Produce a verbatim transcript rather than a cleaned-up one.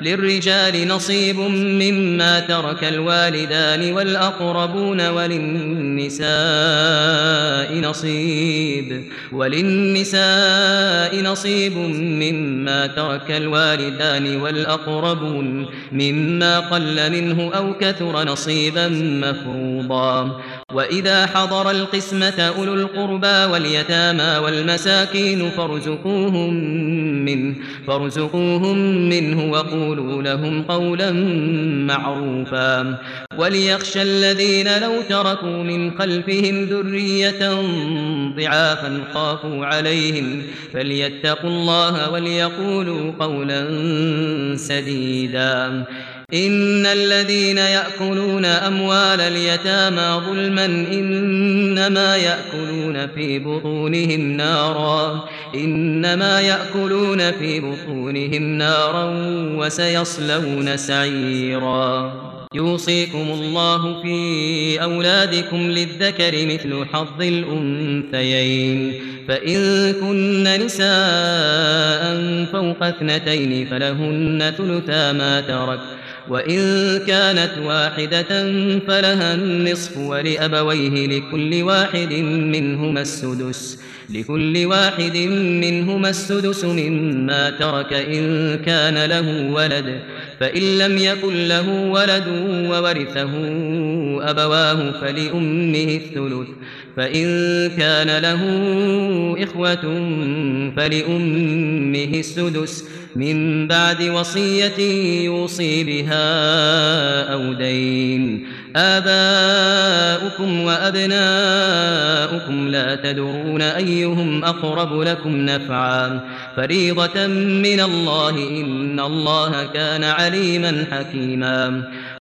للرجال نصيب مما ترك الوالدان والأقربون وللنساء نصيب وللنساء نصيب مما ترك الوالدان والأقربون مما قل منه أو كثر نصيبا مفروضا. وإذا حضر القسمة أولو القربى واليتامى والمساكين فارزقوهم منه, فارزقوهم منه وقولوا لهم قولا معروفا. وليخشى الذين لو تركوا من خلفهم ذرية ضعافا خافوا عليهم فليتقوا الله وليقولوا قولا سديدا. إن الذين يأكلون أموال اليتامى ظلما إنما يأكلون في بطونهم نارا إنما يأكلون في بطونهم نارا وسيصلون سعيرا. يوصيكم الله في أولادكم للذكر مثل حظ الأنثيين فإن كن نساء فوق اثنتين فلهن ثلثا ما ترك وإن كانت واحدة فلها النصف ولأبويه لكل واحد منهما السدس لكل واحد منهما السدس مما ترك إن كان له ولد فإن لم يكن له ولد وورثه أبواه فلأمه الثلث فإن كان له إخوة فلأمه السدس من بعد وصية يوصي بها أو دين. آباؤكم وأبناؤكم لا تدرون أيهم أقرب لكم نفعا فريضة من الله إن الله كان عليما حكيما.